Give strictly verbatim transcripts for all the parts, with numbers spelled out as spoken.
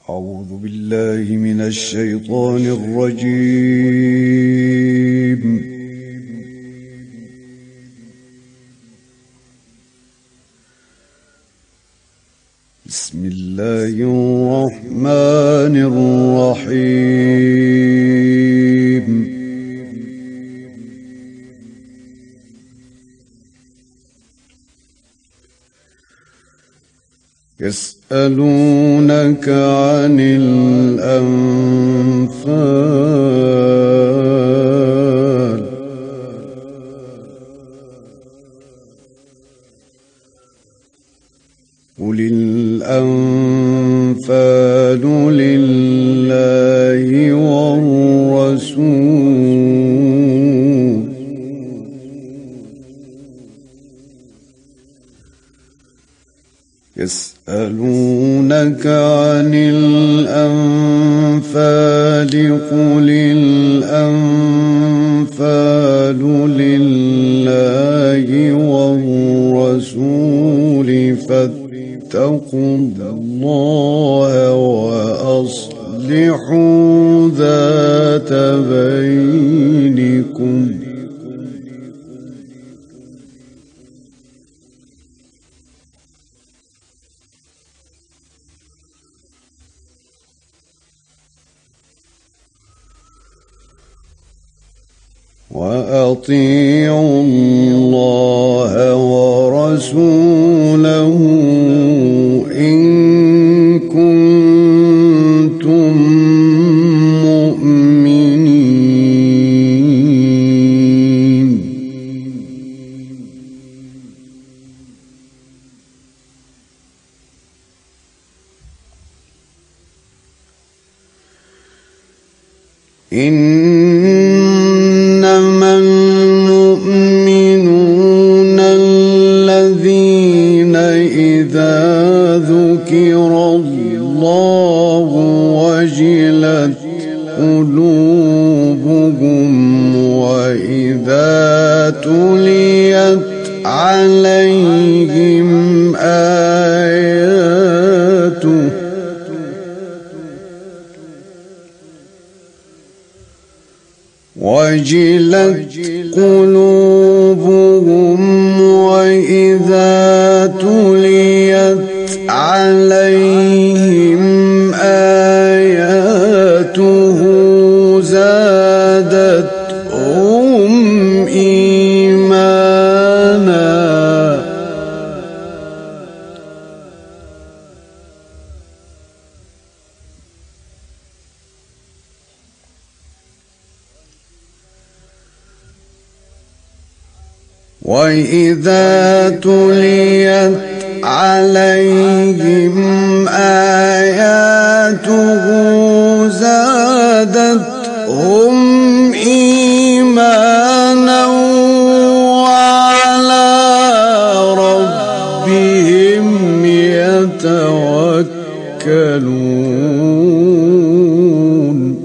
أعوذ بالله من الشيطان الرجيم. بسم الله الرحمن الرحيم. يسألونك عن الأنفال قل الأنفال لله والرسول يسألونك عن الأنفال قل الأنفال لله والرسول فاتقوا الله وأصلحوا ذات بينكم وأطيعوا الله ورسوله إن كنتم مؤمنين. إنما المؤمنون الذين إذا ذكر الله وجلت قلوبهم وإذا تليت عليهم آياته وجلت قلوبهم وإذا تليت عليهم آياته زادتهم إيمانا وإذا تليت عليهم آياته زادتهم إيمانا وعلى ربهم يتوكلون.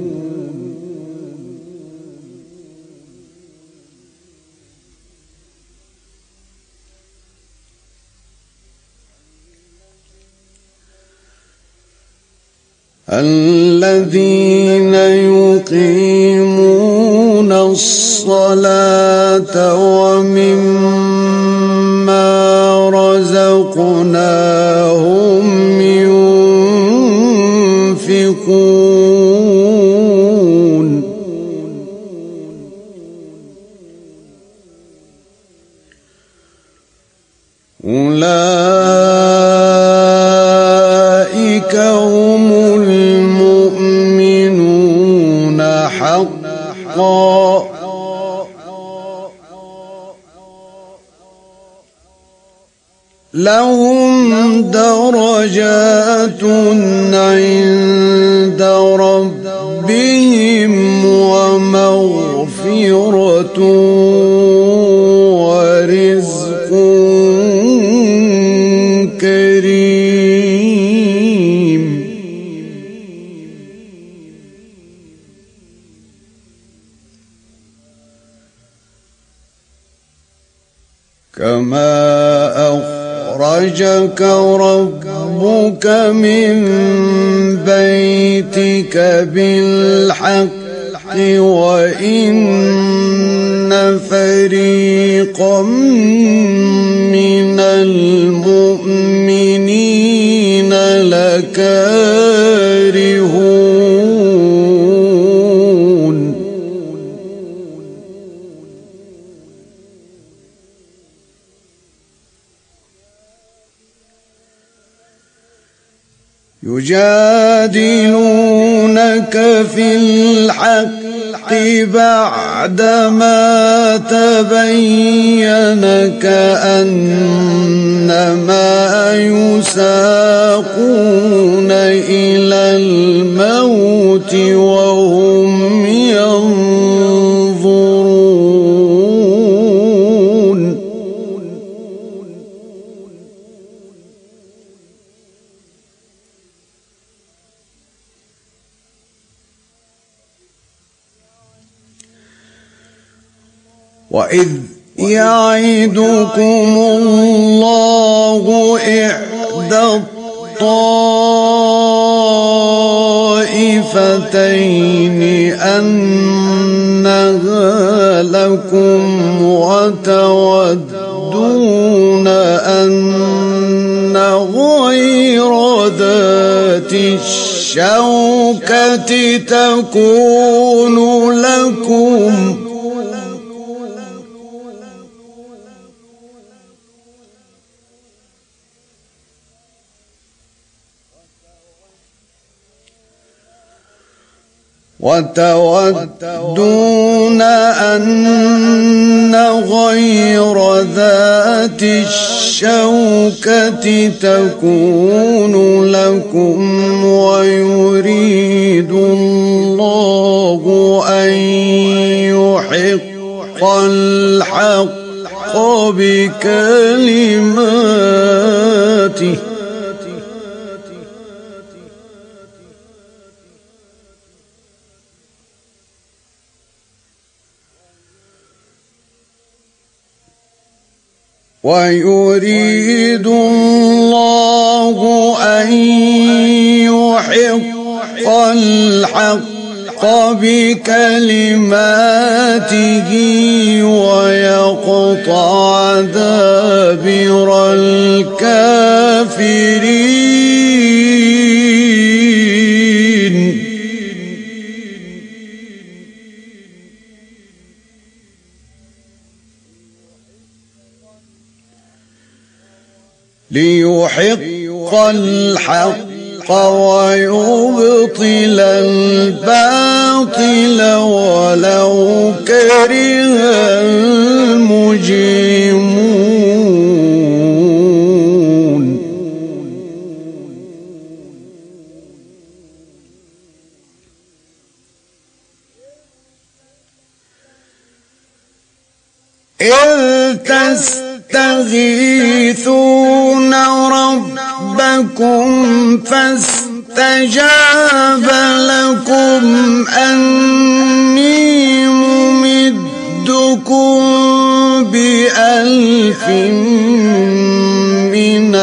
الذين يقيمون الصلاة ومما رزقناهم ينفقون أولئك هم المؤمنون حقا لهم درجات عند ربهم ومغفرة ورزق كريم. كما أخرج أخرجك ربك من بيتك بالحق وإن فريقا من المؤمنين لكارهون يجادلونك في الحق بعدما تبين كأنما يساقون إلى الموت وهم ينظرون وإذ يعدكم الله إحدى الطائفتين أنها لكم وتودون أن غير ذات الشوكة تكون لكم وتودون أن غير ذات الشوكة تكون لكم ويريد الله أن يحق الحق بكلماته ويريد الله أن يحق الحق بكلماته ويقطع دابر الكافرين ليحق الحق ويبطل الباطل ولو كره المجرمون إذ تستغيثون ربكم فاستجاب لكم أني ممدكم بألف من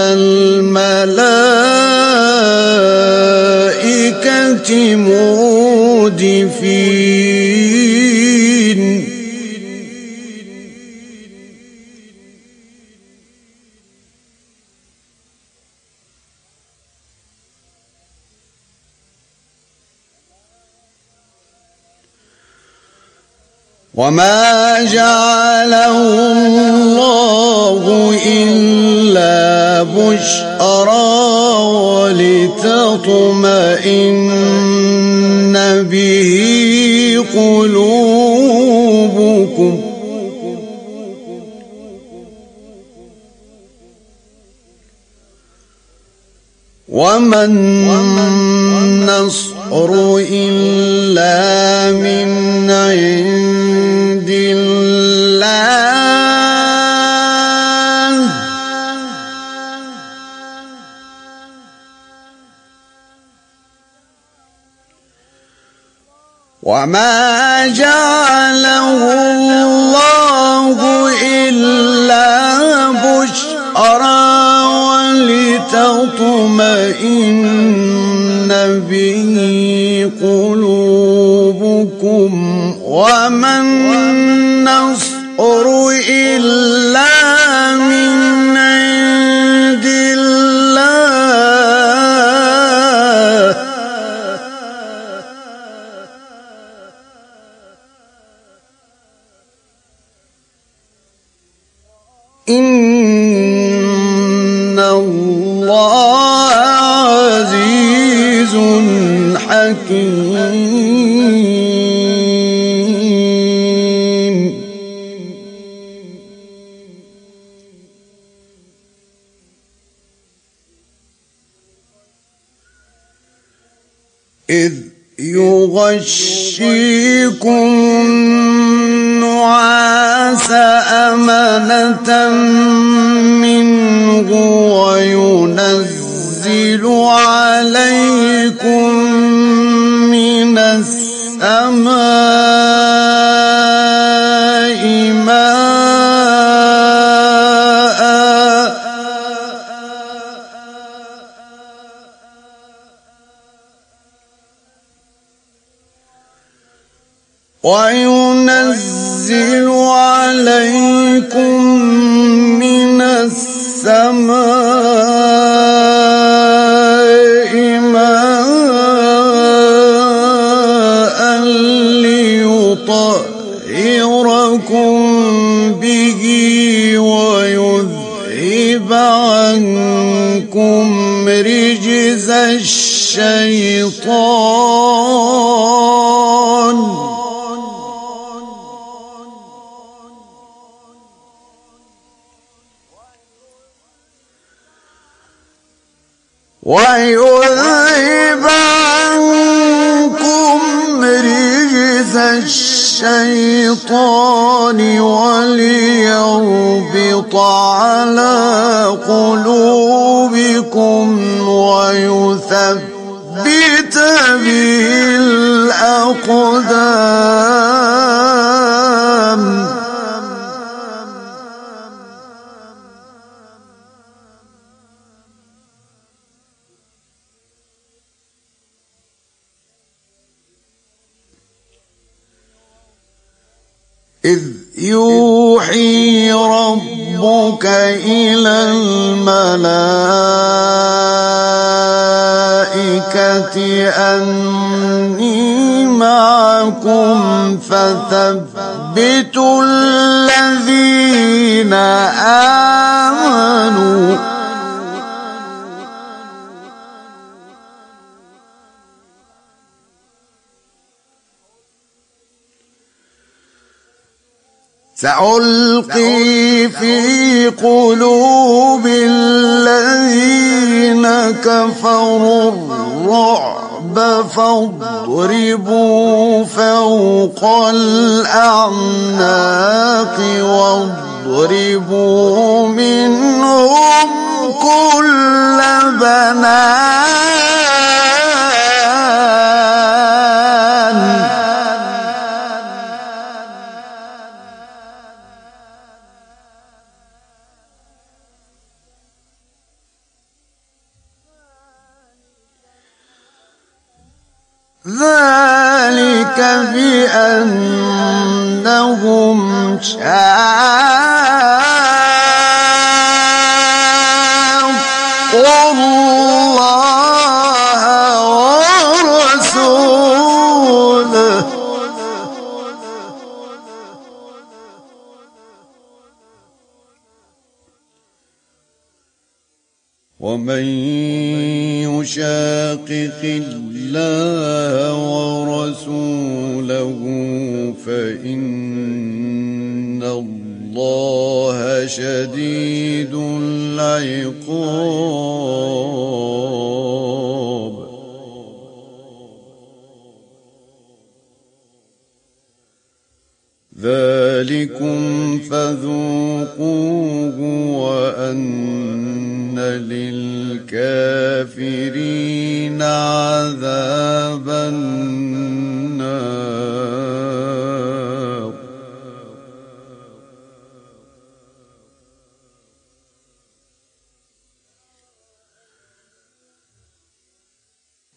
الملائكة مردفين وما جعله الله إلا بشرى ولتطمئن به قلوبكم وما النصر إلا من عند الله وما جعله الله إلا بشرى ولتطمئن به قلوبكم وما النصر إلا من عند الله إن الله عزيز حكيم. إذ يغشيكم النعاس أمنة منه وينزل عليكم من السماء ماء وينزل عليكم من السماء ماء ليطهركم به ويذهب عنكم رجز الشيطان ويذهب عنكم رجز الشيطان وليربط على قلوبكم ويثبت به الأقدام. إذ يوحي ربك إلى الملائكة أني معكم فثبتوا الذين آمنوا سألقي في قلوب الذين كفروا الرعب فاضربوا فوق الأعناق واضربوا منهم كل بنان. ذلك بأنهم شاقوا الله ورسوله ومن يشاقق الله ورسوله فإن الله شديد العقاب. ذلكم فذوقوه وأن للكافرين عذاب النار.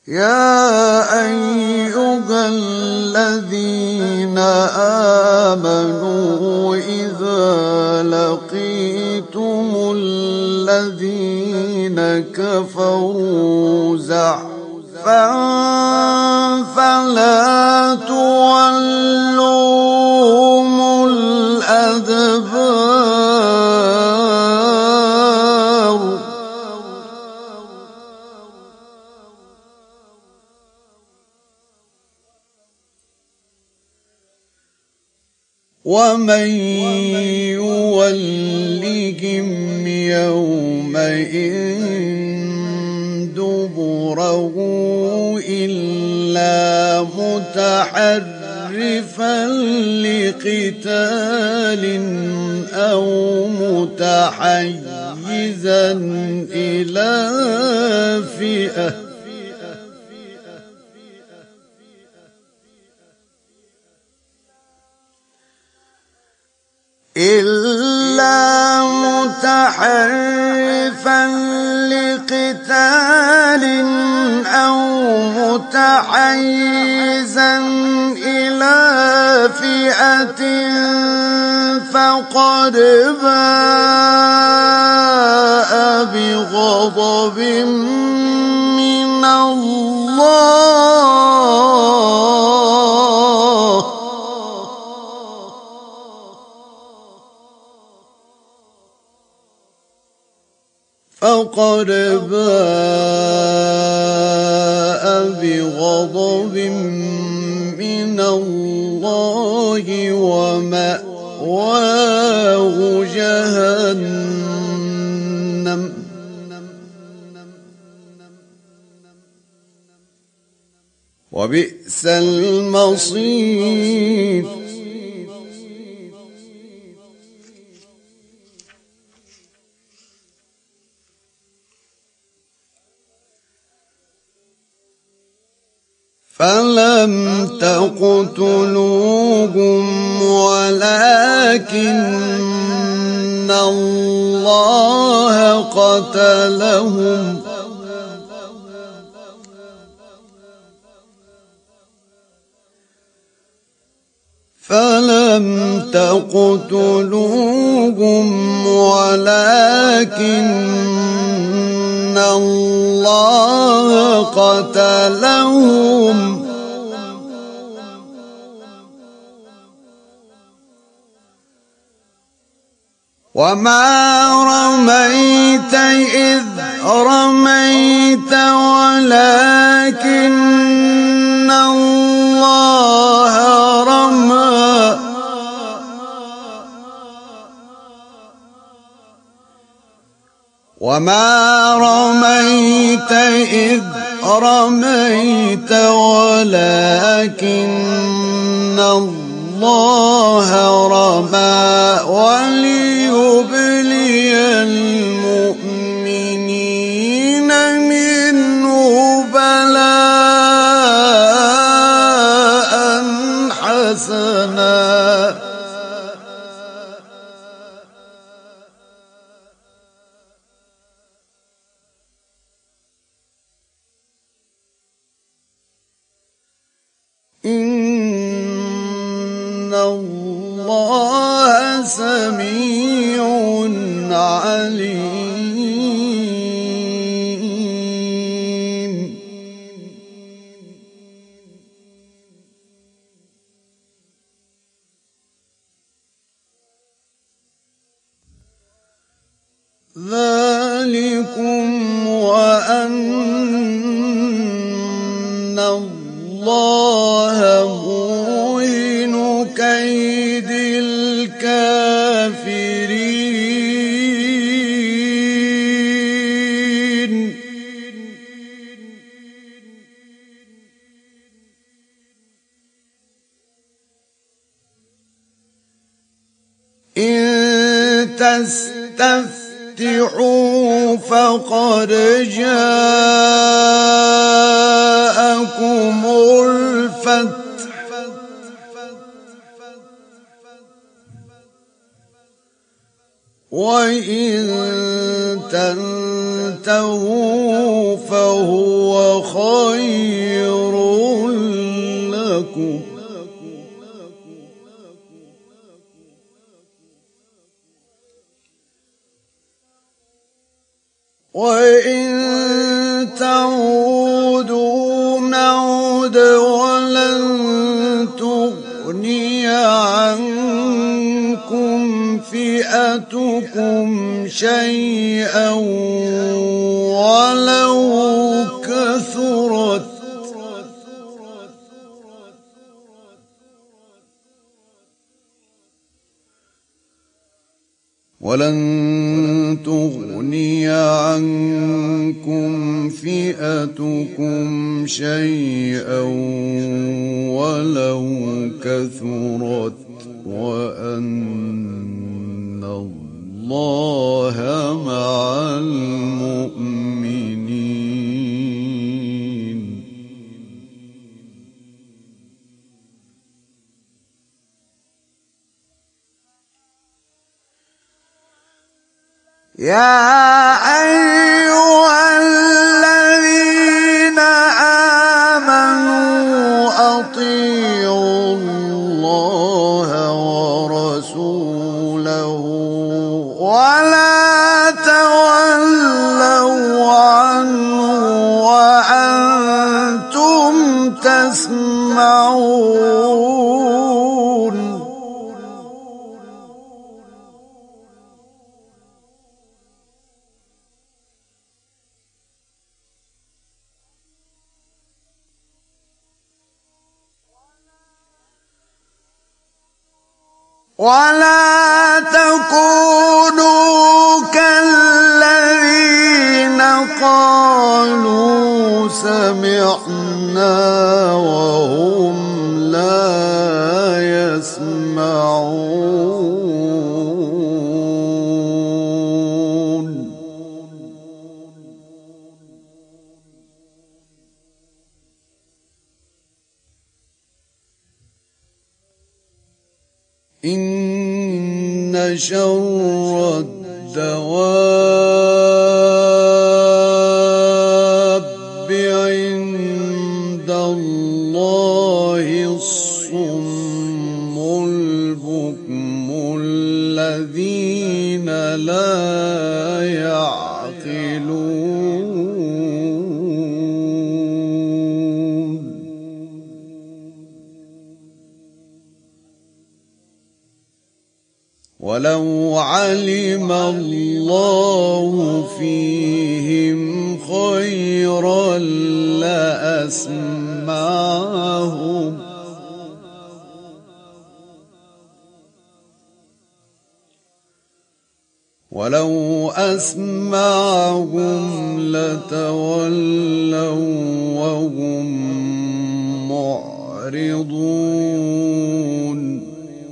يا أيها الذين آمنوا إذا لقيتم الذين كفروا زحفا فلا تولوهم الأدبار ومن يولهم يومئذ دبره إلا متحرفا لقتال أو متحيزا إلى فئة إلا متحرفا لقتال أو متحيزا إلى فئة فقد باء بغضب من الله فقد باء بغضب من الله ومأواه جهنم وبئس المصير فلم تقتلوهم ولكن الله قتلهم فلم تقتلوهم ولكن الله قتلهم وما رميت إذ رميت ولكن الله رمى وما رميت إذ رميت ولكن الله رمى وليبلي المؤمنين منه بلاء حسنا إن الله سميع عليم ذلكم وأن الله موهن كيد الكافرين إن تستفتحوا فقد جاءكم الفتح وإن تنتهوا تنتهوا فهو خير لكم وإن تعودوا نعد ولن تغني عنكم فئتكم شيئا ولو كثرت ولن تغني عنكم فئتكم شيئا ولو كثرت وأن الله مع المؤمنين. يا أيها الذين آمنوا أطيعوا الله ورسوله ولا تولوا عنه وأنتم تسمعون. ولا تكونوا كالذين قالوا سمعنا وهم لا يسمعون. إن شر الدواب عند الله الصم البكم الذين لا يعقلون. ولو علم الله فيهم خيرا لأسمعهم ولو أسمعهم لتولوا وهم معرضون.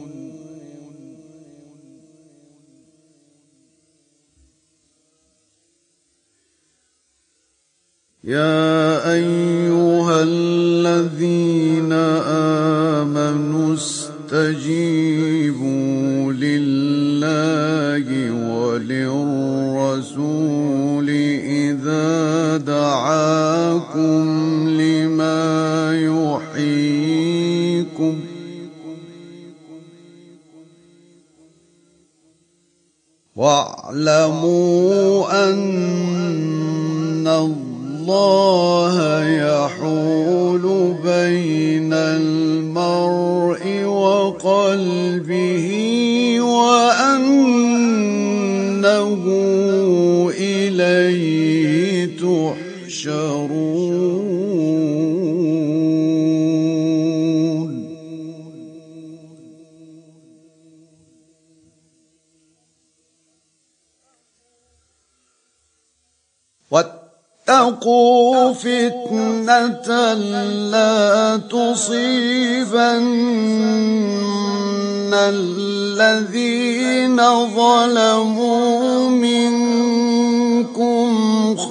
يا أيها الذين آمنوا استجيبوا لله وللرسول إذا دعاكم لما يحييكم واعلموا أن الله يحول بين المرء وقلبه وأنه إليه تحشرون. واتقوا فتنة لا تصيبن الذين ظلموا منكم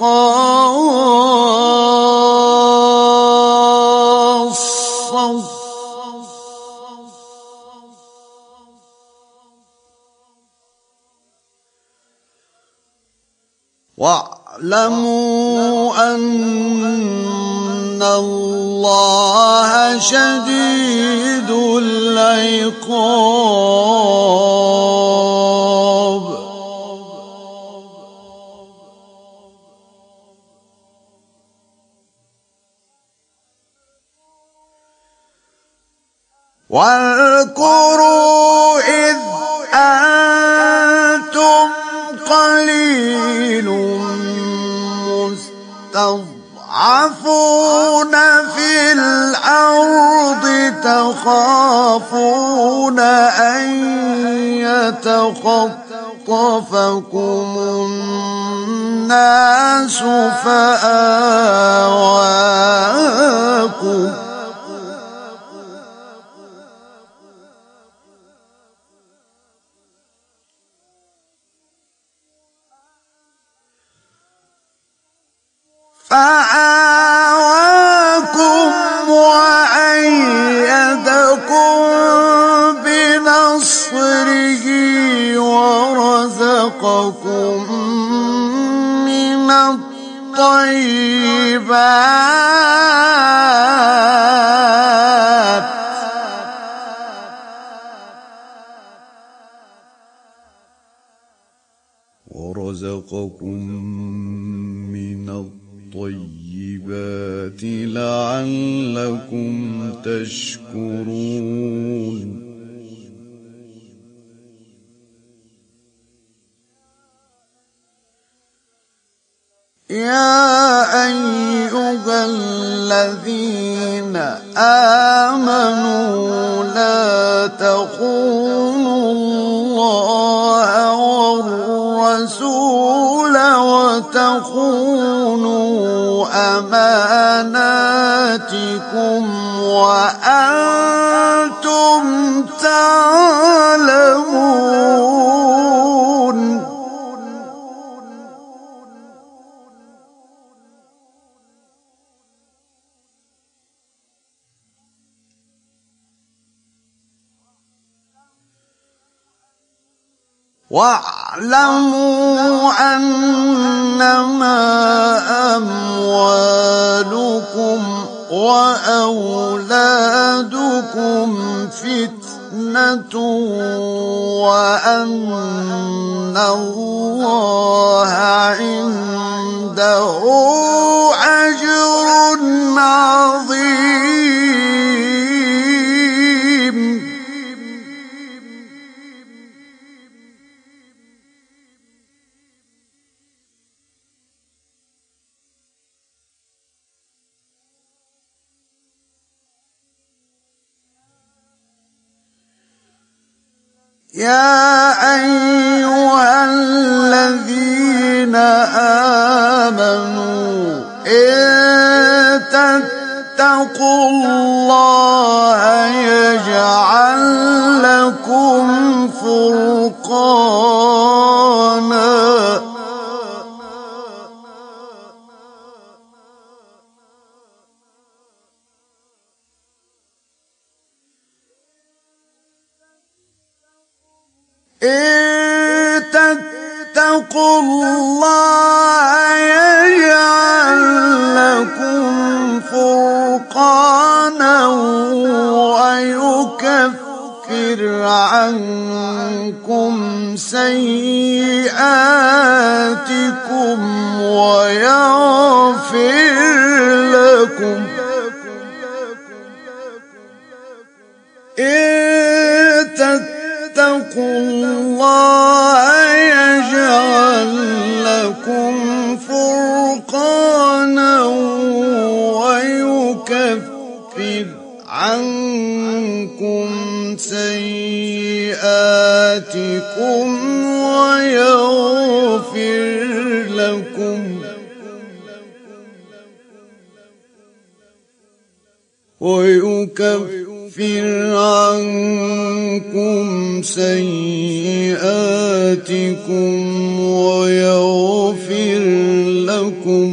خاصة واعلموا أن الله شديد العقاب. واذكروا إذ أنتم قليل مستضعفون في الأرض تخافون أن يتخطفكم الناس فآواكم فآواكم وأيدكم بنصره ورزقكم من الطيبات ورزقكم من الطيبات لعلكم تشكرون. يا أيها الذين آمنوا لا تخونوا الله والرسول وتخونوا أماناتكم وأنتم تعلمون. واعلموا أنما أموالكم وأولادكم فتنة وأن الله عنده أجر عظيم. يا أيها الذين آمنوا إن تتقوا الله يجعل لكم فرقانا إن تتقوا الله يجعل لكم فرقانا ويكفر عنكم سيئاتكم ويغفر لكم. إن تتقوا الله يجعل لكم فرقانا ويكفر عنكم سيئاتكم ويغفر لكم ويكفر عنكم سيئاتكم ويغفر لكم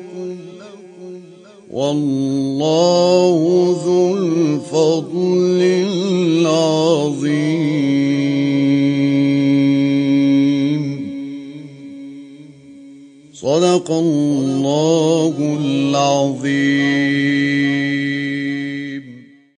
والله ذو الفضل العظيم. صدق الله العظيم.